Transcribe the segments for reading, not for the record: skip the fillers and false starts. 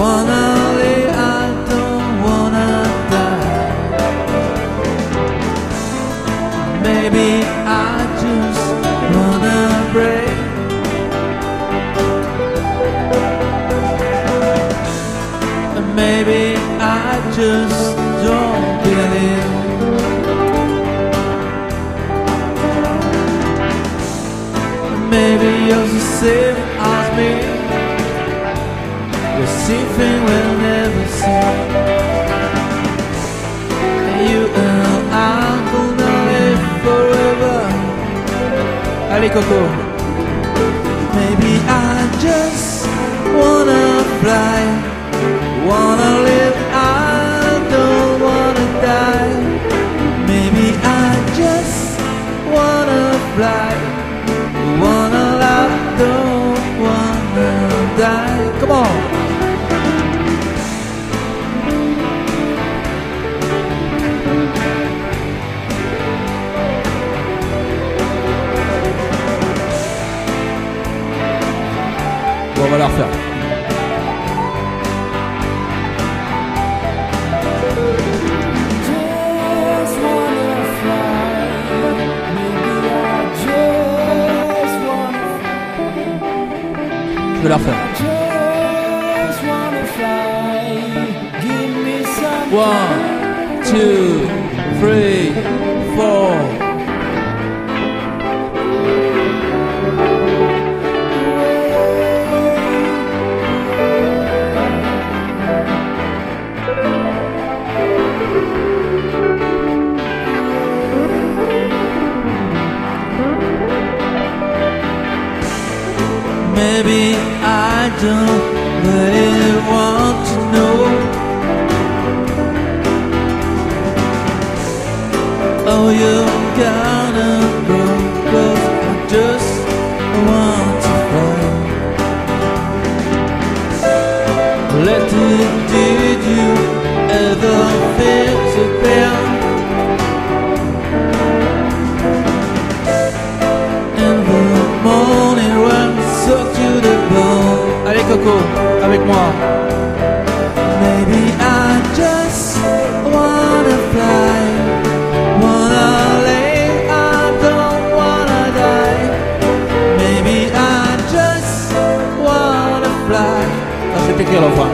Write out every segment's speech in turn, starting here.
wanna live, I don't wanna die. Maybe I just wanna break. Maybe I just don't believe. Maybe you're the same as me. The same thing we'll never see. You and I'm gonna live forever. Allez Coco. Maybe I just wanna fly. Wanna live, I don't wanna die. Maybe I just wanna fly. Wanna love, don't wanna die. Come on. Bon, on va la refaire. Je vais la refaire. 1, 2, 3, 4. Maybe I don't really want to know. Oh, you're gonna go, 'cause I just want to fly. Did you ever feel so bad? In the morning when so to the bone. Allez Coco, avec moi. Maybe I just wanna fly. Wanna live, I don't wanna die. Maybe I just wanna fly. Ça c'est écrit à l'enfant.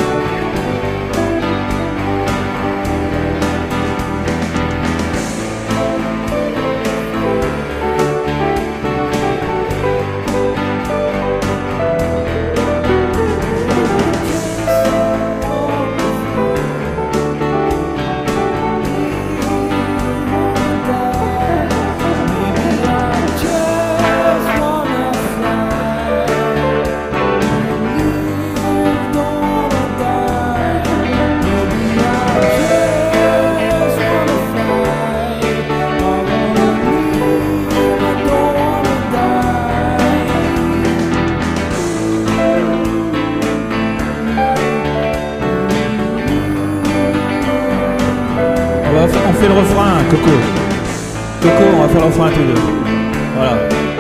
On fait le refrain, Coco. Coco, on va faire le refrain tous deux. Voilà.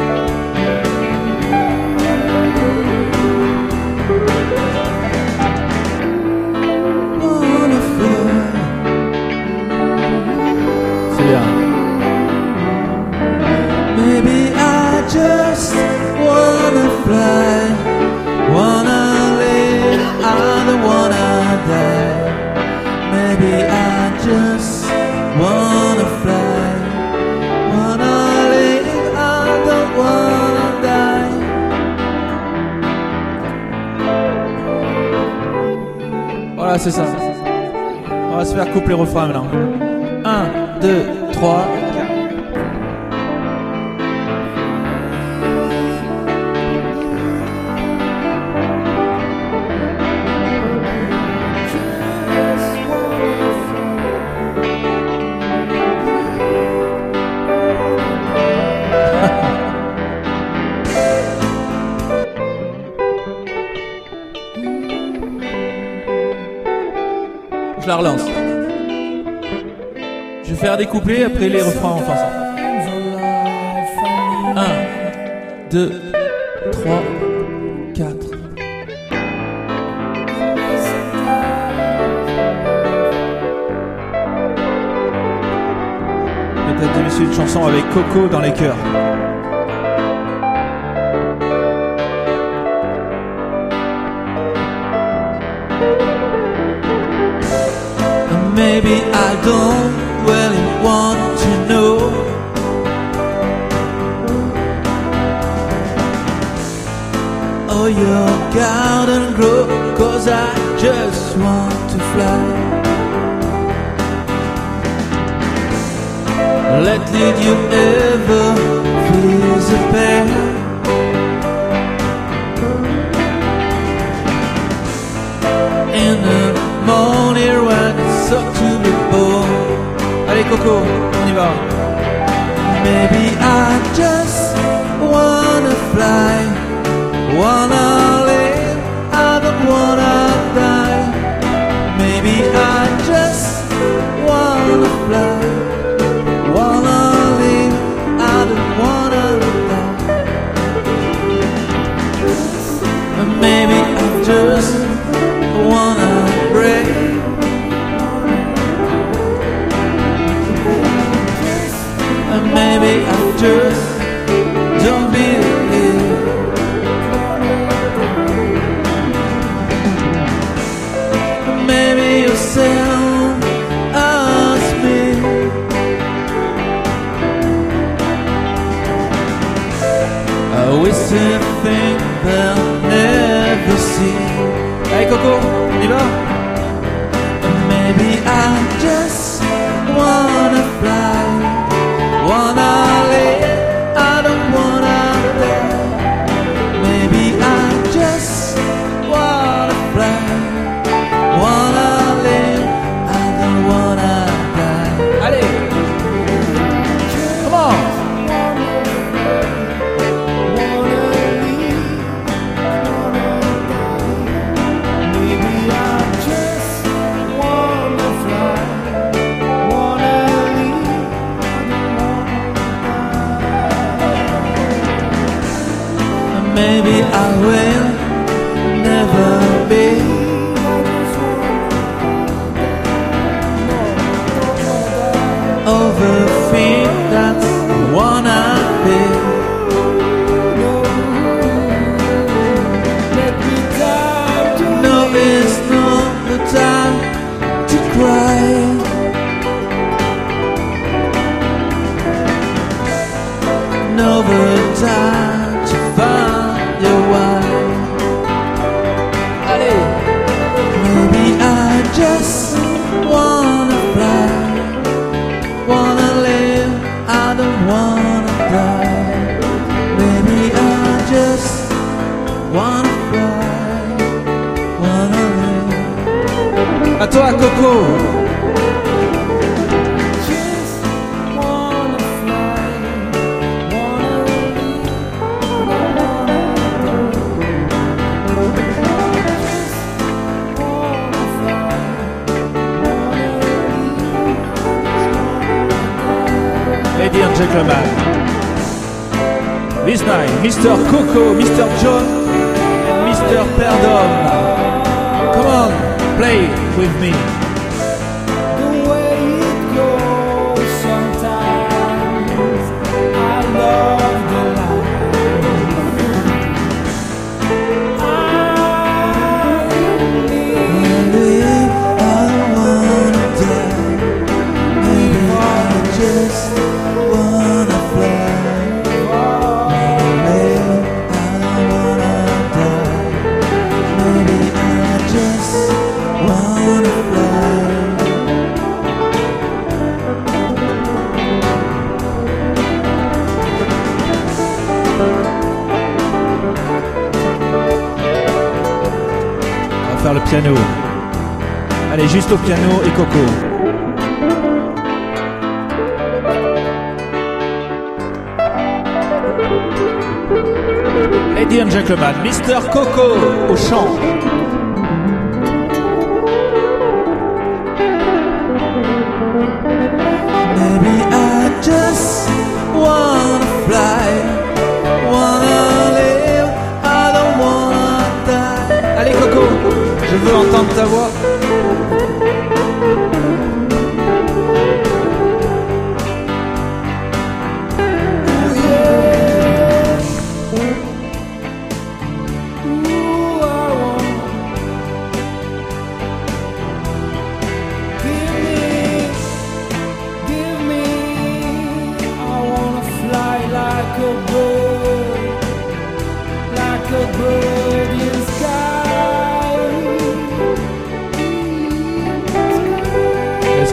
C'est bien. Maybe I just wanna fly. Wanna live, I don't wanna die. Maybe I just wanna fly, wanna live, I don't wanna die. Voilà, c'est ça. On va se faire couper les refrains maintenant. 1, 2, 3, 4. Je la relance. Je vais faire des couplets, après les refrains en faisant. 1, 2, 3, 4. c'est une chanson avec Coco dans les chœurs. Maybe I don't really want to know oh your garden grow, 'cause I just want to fly. Did you ever please a bear? In the morning when it's up to the bone. Allez Coco, on y va. Maybe I just wanna fly, wanna live, I don't wanna die. Maybe I just wanna fly, wanna live, I don't wanna die. Maybe I just wanna break. Maybe I just don't believe. Maybe yourself ask me. We still think they'll never see. Hey Coco, on y va? Maybe I just wanna fly, wanna live, I don't wanna die. Maybe I just wanna fly, wanna live, I don't wanna die. Allez, come on. Maybe I will never be over things that wanna be. No, it's not the time to cry. No, the time to find your wife. Allez. Maybe I just wanna fly, wanna live, I don't wanna die. Maybe I just wanna fly, wanna live. À toi Coco. Ladies and gentlemen, this night, Mr. Coco, Mr. John, and Mr. Perdom. Come on, play with me. The way it goes sometimes, I love the life. I wanna die. Maybe I just wanna fly, wanna live, I don't wanna die. Maybe I just wanna fly. On va faire le piano. Allez, juste au piano et Coco. Ladies and gentlemen, Mr. Coco au chant. Maybe I just wanna fly, wanna live, I don't wanna die. Allez Coco, je veux entendre ta voix.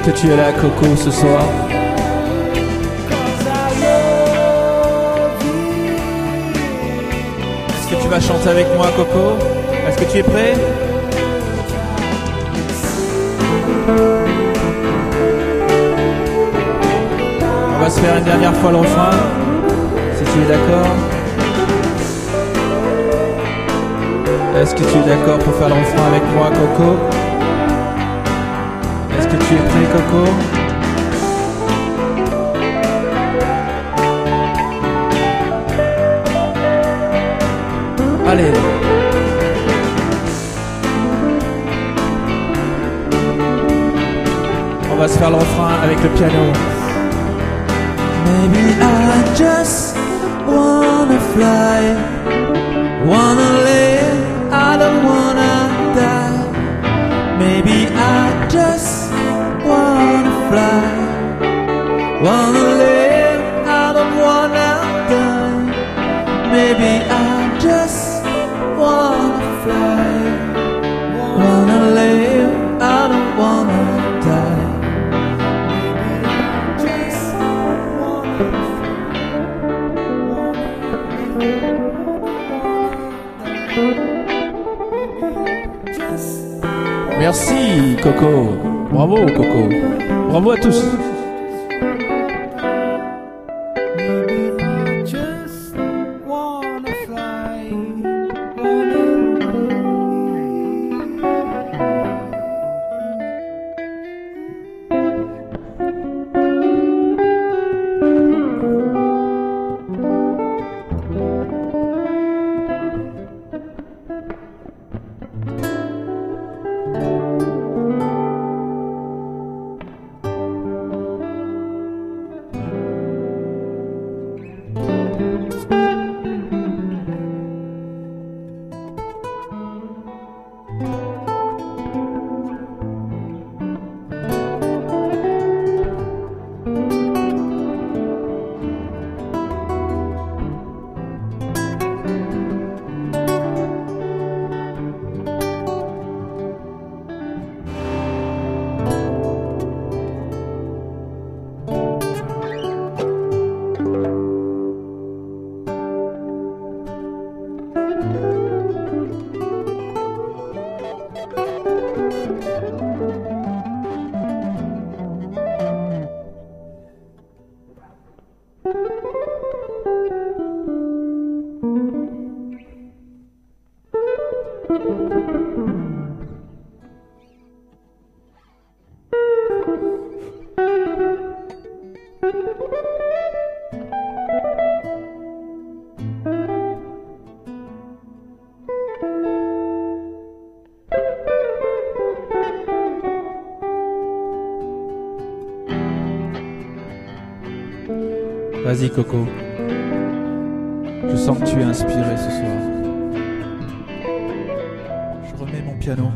que tu es là, Coco, ce soir? Est-ce que tu vas chanter avec moi, Coco? Est-ce que tu es prêt? On va se faire une dernière fois le refrain, si tu es d'accord. Est-ce que tu es d'accord pour faire le refrain avec moi, Coco? Est-ce que tu es prêt, Coco? Allez. On va se faire le refrain avec le piano. Maybe I just wanna fly, wanna live, I don't wanna die. Maybe I just wanna fly, wanna live, I don't wanna die. Maybe I just wanna fly, wanna live, I don't wanna die. Merci Coco, bravo Coco, bravo à tous. Vas-y Coco, je sens que tu es inspiré ce soir. Je remets mon piano.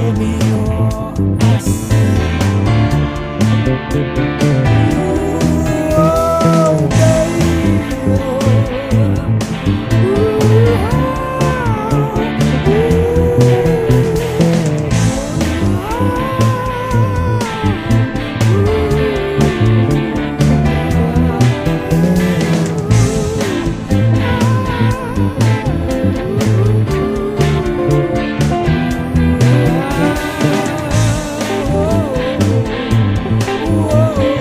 me all I see. Oh, oh,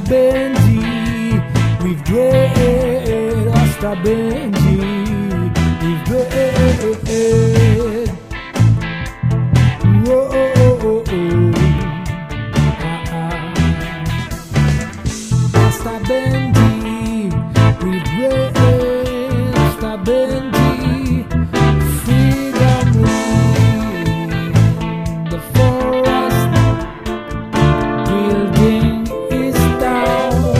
Benji, with dread, Rasta Benji, with dread. Whoa, Rasta Benji, with dread, Rasta Benji, freedom ring, the forest building is down,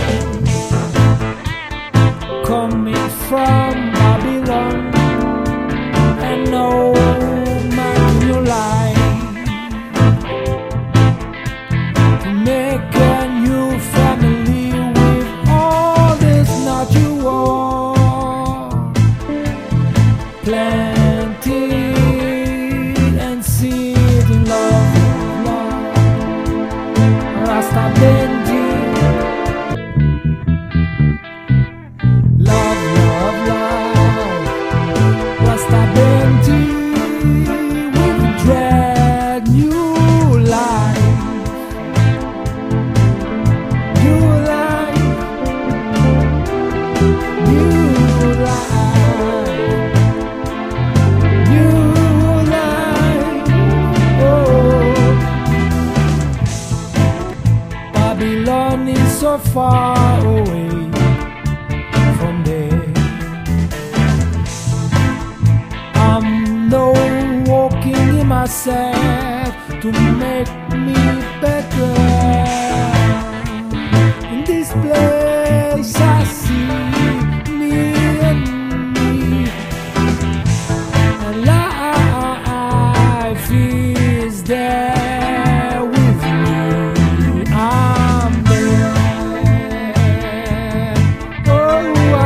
coming from Babylon, and no man you like to make a new family with all this not you want. Planted and seed in love, love, Rasta Benji. Love, love, love, Rasta Benji, with dread, new life, new life, new life, new life. Oh, Babylon is so far away from there. I'm no walking in myself to make me better. In this place I see me and me, and life is there with me. I'm there. Oh, I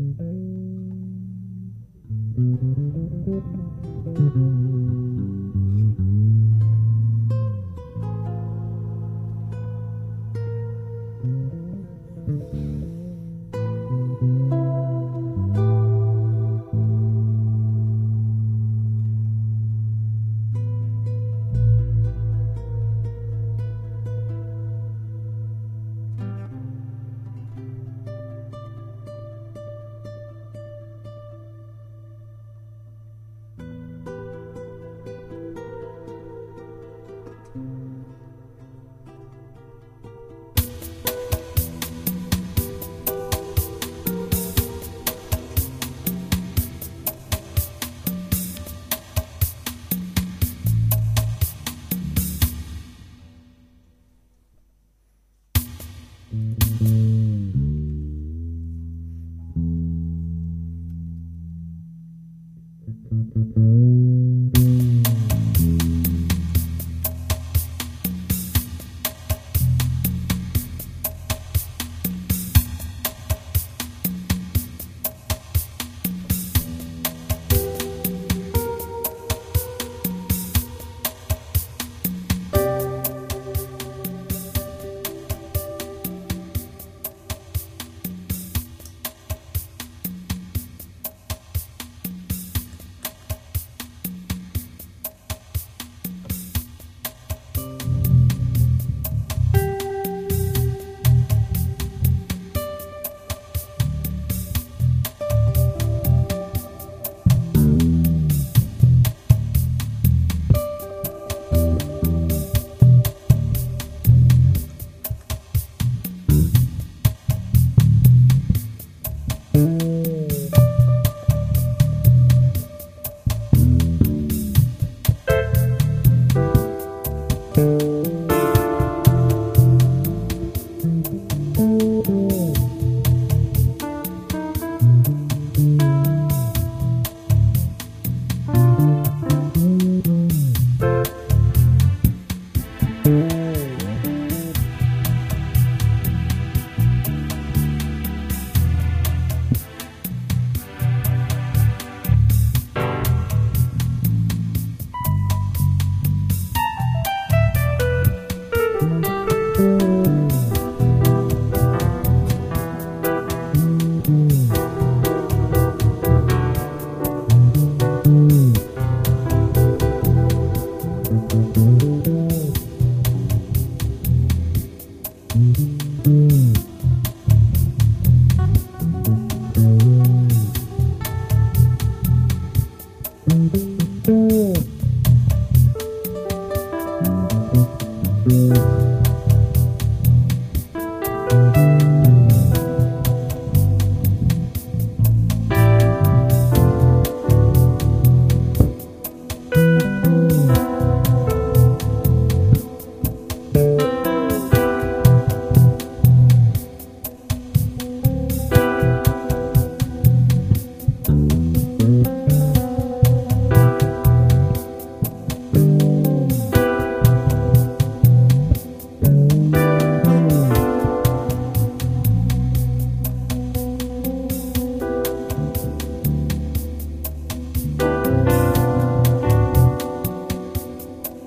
Thank